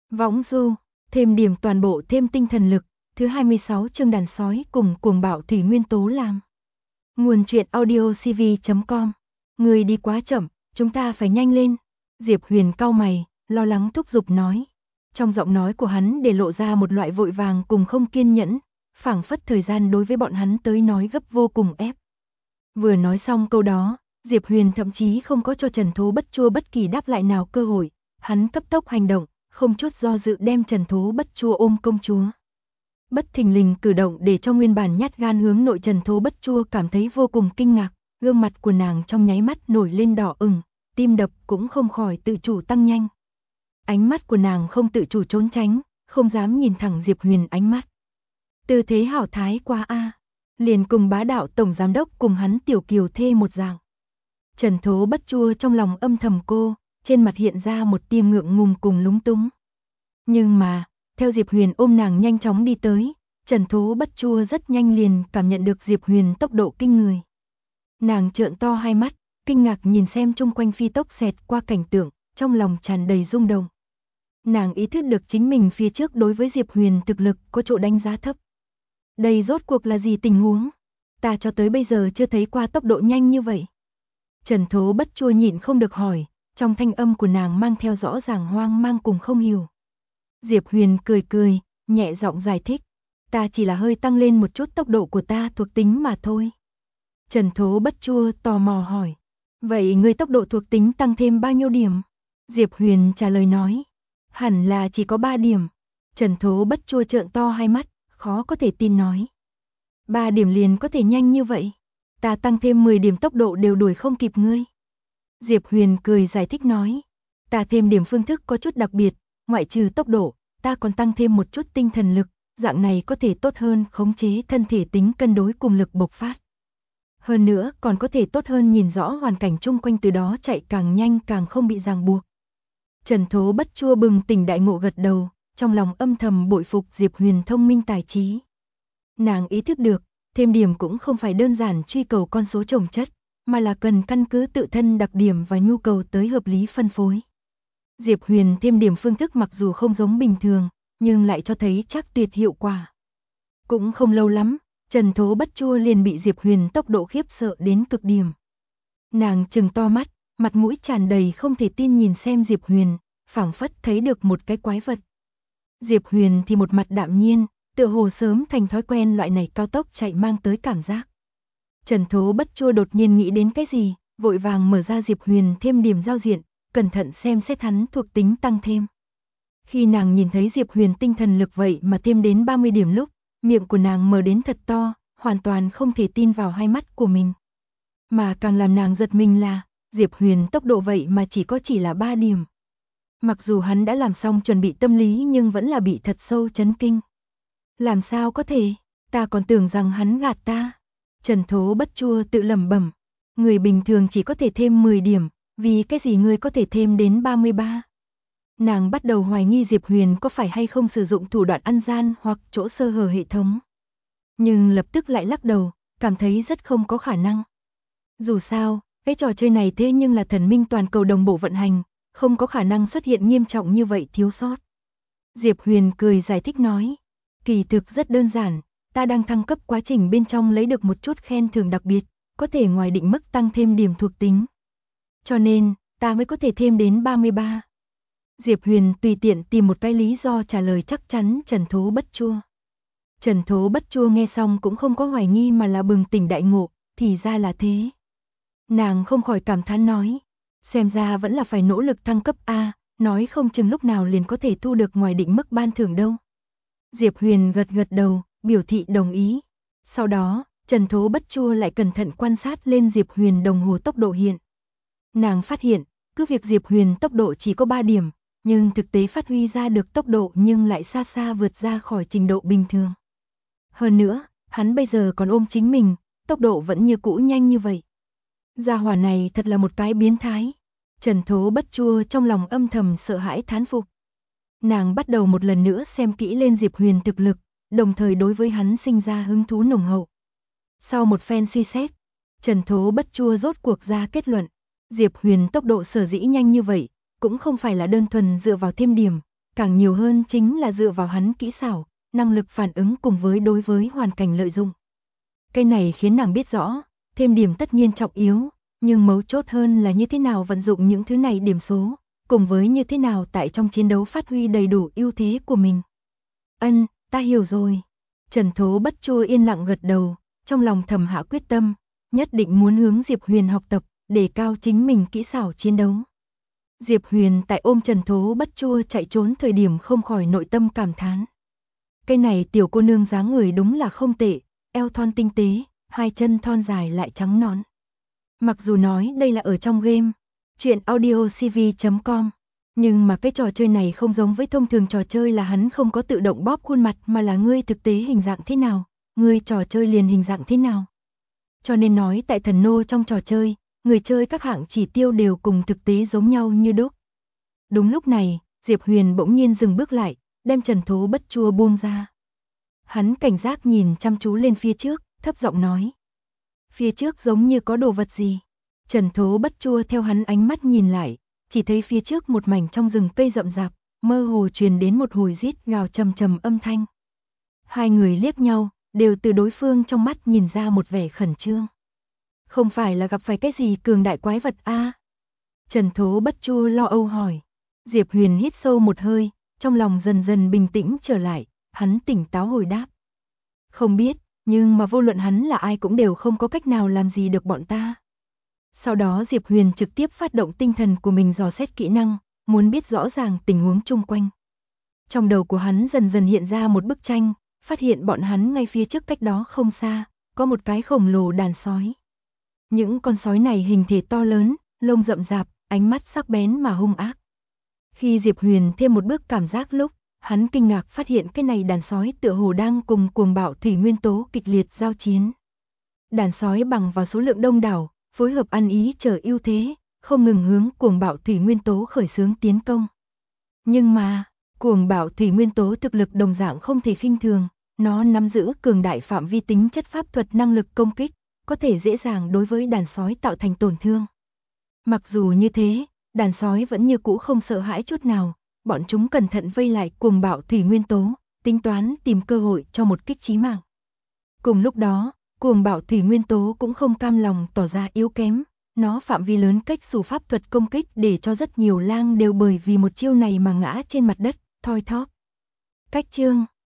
Võng du, thêm điểm toàn bộ thêm tinh thần lực, thứ 26 chương đàn sói cùng cuồng bạo thủy nguyên tố làm. Nguồn truyện audiocv.com. Người đi quá chậm, chúng ta phải nhanh lên. Diệp Huyền cau mày, lo lắng thúc giục nói. Trong giọng nói của hắn để lộ ra một loại vội vàng cùng không kiên nhẫn, phảng phất thời gian đối với bọn hắn tới nói gấp vô cùng ép. Vừa nói xong câu đó, Diệp Huyền thậm chí không có cho Trần Thố Bất Chua bất kỳ đáp lại nào cơ hội, hắn cấp tốc hành động, không chút do dự đem Trần Thố Bất Chua ôm công chúa. Bất thình lình cử động để cho nguyên bản nhát gan hướng nội Trần Thố Bất Chua cảm thấy vô cùng kinh ngạc, gương mặt của nàng trong nháy mắt nổi lên đỏ ửng, tim đập cũng không khỏi tự chủ tăng nhanh. Ánh mắt của nàng không tự chủ trốn tránh, không dám nhìn thẳng Diệp Huyền ánh mắt. Tư thế hảo thái quá a, liền cùng bá đạo tổng giám đốc cùng hắn tiểu kiều thê một dạng. Trần Thố Bất Chua trong lòng âm thầm cô, trên mặt hiện ra một tia ngượng ngùng cùng lúng túng. Nhưng mà, theo Diệp Huyền ôm nàng nhanh chóng đi tới, Trần Thố Bất Chua rất nhanh liền cảm nhận được Diệp Huyền tốc độ kinh người. Nàng trợn to hai mắt, kinh ngạc nhìn xem chung quanh phi tốc xẹt qua cảnh tượng, trong lòng tràn đầy rung động. Nàng ý thức được chính mình phía trước đối với Diệp Huyền thực lực có chỗ đánh giá thấp. Đây rốt cuộc là gì tình huống? Ta cho tới bây giờ chưa thấy qua tốc độ nhanh như vậy. Trần Thố Bất Chua nhịn không được hỏi, trong thanh âm của nàng mang theo rõ ràng hoang mang cùng không hiểu. Diệp Huyền cười cười, nhẹ giọng giải thích, ta chỉ là hơi tăng lên một chút tốc độ của ta thuộc tính mà thôi. Trần Thố Bất Chua tò mò hỏi, vậy người tốc độ thuộc tính tăng thêm bao nhiêu điểm? Diệp Huyền trả lời nói, hẳn là chỉ có 3 điểm. Trần Thố Bất Chua trợn to hai mắt, khó có thể tin nói. 3 điểm liền có thể nhanh như vậy? Ta tăng thêm 10 điểm tốc độ đều đuổi không kịp ngươi. Diệp Huyền cười giải thích nói, ta thêm điểm phương thức có chút đặc biệt, ngoại trừ tốc độ, ta còn tăng thêm một chút tinh thần lực, dạng này có thể tốt hơn khống chế thân thể tính cân đối cùng lực bộc phát. Hơn nữa còn có thể tốt hơn nhìn rõ hoàn cảnh chung quanh, từ đó chạy càng nhanh càng không bị ràng buộc. Trần Thố Bất Chua bừng tỉnh đại ngộ gật đầu, trong lòng âm thầm bội phục Diệp Huyền thông minh tài trí. Nàng ý thức được, thêm điểm cũng không phải đơn giản truy cầu con số chồng chất, mà là cần căn cứ tự thân đặc điểm và nhu cầu tới hợp lý phân phối. Diệp Huyền thêm điểm phương thức mặc dù không giống bình thường, nhưng lại cho thấy chắc tuyệt hiệu quả. Cũng không lâu lắm, Trần Thố Bất Chua liền bị Diệp Huyền tốc độ khiếp sợ đến cực điểm. Nàng trừng to mắt, mặt mũi tràn đầy không thể tin nhìn xem Diệp Huyền, phảng phất thấy được một cái quái vật. Diệp Huyền thì một mặt đạm nhiên, tựa hồ sớm thành thói quen loại này cao tốc chạy mang tới cảm giác. Trần Thố Bất Chua đột nhiên nghĩ đến cái gì, vội vàng mở ra Diệp Huyền thêm điểm giao diện, cẩn thận xem xét hắn thuộc tính tăng thêm. Khi nàng nhìn thấy Diệp Huyền tinh thần lực vậy mà thêm đến 30 điểm lúc, miệng của nàng mở đến thật to, hoàn toàn không thể tin vào hai mắt của mình. Mà càng làm nàng giật mình là, Diệp Huyền tốc độ vậy mà chỉ là 3 điểm. Mặc dù hắn đã làm xong chuẩn bị tâm lý nhưng vẫn là bị thật sâu chấn kinh. Làm sao có thể, ta còn tưởng rằng hắn gạt ta. Trần Thố Bất Chua tự lẩm bẩm, người bình thường chỉ có thể thêm 10 điểm, vì cái gì ngươi có thể thêm đến 33? Nàng bắt đầu hoài nghi Diệp Huyền có phải hay không sử dụng thủ đoạn ăn gian hoặc chỗ sơ hở hệ thống. Nhưng lập tức lại lắc đầu, cảm thấy rất không có khả năng. Dù sao, cái trò chơi này thế nhưng là thần minh toàn cầu đồng bộ vận hành, không có khả năng xuất hiện nghiêm trọng như vậy thiếu sót. Diệp Huyền cười giải thích nói, kỳ thực rất đơn giản, ta đang thăng cấp quá trình bên trong lấy được một chút khen thưởng đặc biệt, có thể ngoài định mức tăng thêm điểm thuộc tính. Cho nên, ta mới có thể thêm đến 33. Diệp Huyền tùy tiện tìm một cái lý do trả lời chắc chắn Trần Thố Bất Chua. Trần Thố Bất Chua nghe xong cũng không có hoài nghi mà là bừng tỉnh đại ngộ, thì ra là thế. Nàng không khỏi cảm thán nói, xem ra vẫn là phải nỗ lực thăng cấp A, nói không chừng lúc nào liền có thể thu được ngoài định mức ban thưởng đâu. Diệp Huyền gật gật đầu, biểu thị đồng ý. Sau đó, Trần Thố Bất Chua lại cẩn thận quan sát lên Diệp Huyền đồng hồ tốc độ hiện. Nàng phát hiện, cứ việc Diệp Huyền tốc độ chỉ có 3 điểm, nhưng thực tế phát huy ra được tốc độ nhưng lại xa xa vượt ra khỏi trình độ bình thường. Hơn nữa, hắn bây giờ còn ôm chính mình, tốc độ vẫn như cũ nhanh như vậy. Gia hỏa này thật là một cái biến thái. Trần Thố Bất Chua trong lòng âm thầm sợ hãi thán phục. Nàng bắt đầu một lần nữa xem kỹ lên Diệp Huyền thực lực, đồng thời đối với hắn sinh ra hứng thú nồng hậu. Sau một phen suy xét, Trần Thố Bất Chua rốt cuộc ra kết luận, Diệp Huyền tốc độ sở dĩ nhanh như vậy, cũng không phải là đơn thuần dựa vào thêm điểm, càng nhiều hơn chính là dựa vào hắn kỹ xảo, năng lực phản ứng cùng với đối với hoàn cảnh lợi dụng. Cái này khiến nàng biết rõ, thêm điểm tất nhiên trọng yếu, nhưng mấu chốt hơn là như thế nào vận dụng những thứ này điểm số, cùng với như thế nào tại trong chiến đấu phát huy đầy đủ ưu thế của mình. Ân, ta hiểu rồi. Trần Thố Bất Chu yên lặng gật đầu, trong lòng thầm hạ quyết tâm, nhất định muốn hướng Diệp Huyền học tập, để cao chính mình kỹ xảo chiến đấu. Diệp Huyền tại ôm Trần Thố Bất Chu chạy trốn thời điểm không khỏi nội tâm cảm thán. Cái này tiểu cô nương dáng người đúng là không tệ, eo thon tinh tế, hai chân thon dài lại trắng nõn. Mặc dù nói đây là ở trong game, truyện audiocv.com, nhưng mà cái trò chơi này không giống với thông thường trò chơi là hắn không có tự động bóp khuôn mặt mà là ngươi thực tế hình dạng thế nào, ngươi trò chơi liền hình dạng thế nào. Cho nên nói tại thần nô trong trò chơi, người chơi các hạng chỉ tiêu đều cùng thực tế giống nhau như đúc. Đúng lúc này, Diệp Huyền bỗng nhiên dừng bước lại, đem Trần Thố Bất Chu buông ra. Hắn cảnh giác nhìn chăm chú lên phía trước, thấp giọng nói. Phía trước giống như có đồ vật gì. Trần Thố Bất Chu theo hắn ánh mắt nhìn lại, chỉ thấy phía trước một mảnh trong rừng cây rậm rạp, mơ hồ truyền đến một hồi rít gào trầm trầm âm thanh. Hai người liếc nhau, đều từ đối phương trong mắt nhìn ra một vẻ khẩn trương. Không phải là gặp phải cái gì cường đại quái vật a? Trần Thố Bất Chu lo âu hỏi. Diệp Huyền hít sâu một hơi, trong lòng dần dần bình tĩnh trở lại, hắn tỉnh táo hồi đáp. Không biết, nhưng mà vô luận hắn là ai cũng đều không có cách nào làm gì được bọn ta. Sau đó Diệp Huyền trực tiếp phát động tinh thần của mình dò xét kỹ năng, muốn biết rõ ràng tình huống chung quanh. Trong đầu của hắn dần dần hiện ra một bức tranh, phát hiện bọn hắn ngay phía trước cách đó không xa, có một cái khổng lồ đàn sói. Những con sói này hình thể to lớn, lông rậm rạp, ánh mắt sắc bén mà hung ác. Khi Diệp Huyền thêm một bước cảm giác lúc, hắn kinh ngạc phát hiện cái này đàn sói tựa hồ đang cùng cuồng bạo thủy nguyên tố kịch liệt giao chiến. Đàn sói bằng vào số lượng đông đảo, phối hợp ăn ý trở ưu thế, không ngừng hướng cuồng bạo thủy nguyên tố khởi xướng tiến công. Nhưng mà, cuồng bạo thủy nguyên tố thực lực đồng dạng không thể khinh thường, nó nắm giữ cường đại phạm vi tính chất pháp thuật năng lực công kích, có thể dễ dàng đối với đàn sói tạo thành tổn thương. Mặc dù như thế, đàn sói vẫn như cũ không sợ hãi chút nào, bọn chúng cẩn thận vây lại cuồng bạo thủy nguyên tố, tính toán tìm cơ hội cho một kích chí mạng. Cùng lúc đó, cuồng bạo thủy nguyên tố cũng không cam lòng tỏ ra yếu kém, nó phạm vi lớn cách sử pháp thuật công kích để cho rất nhiều lang đều bởi vì một chiêu này mà ngã trên mặt đất, thoi thóp. Cách chương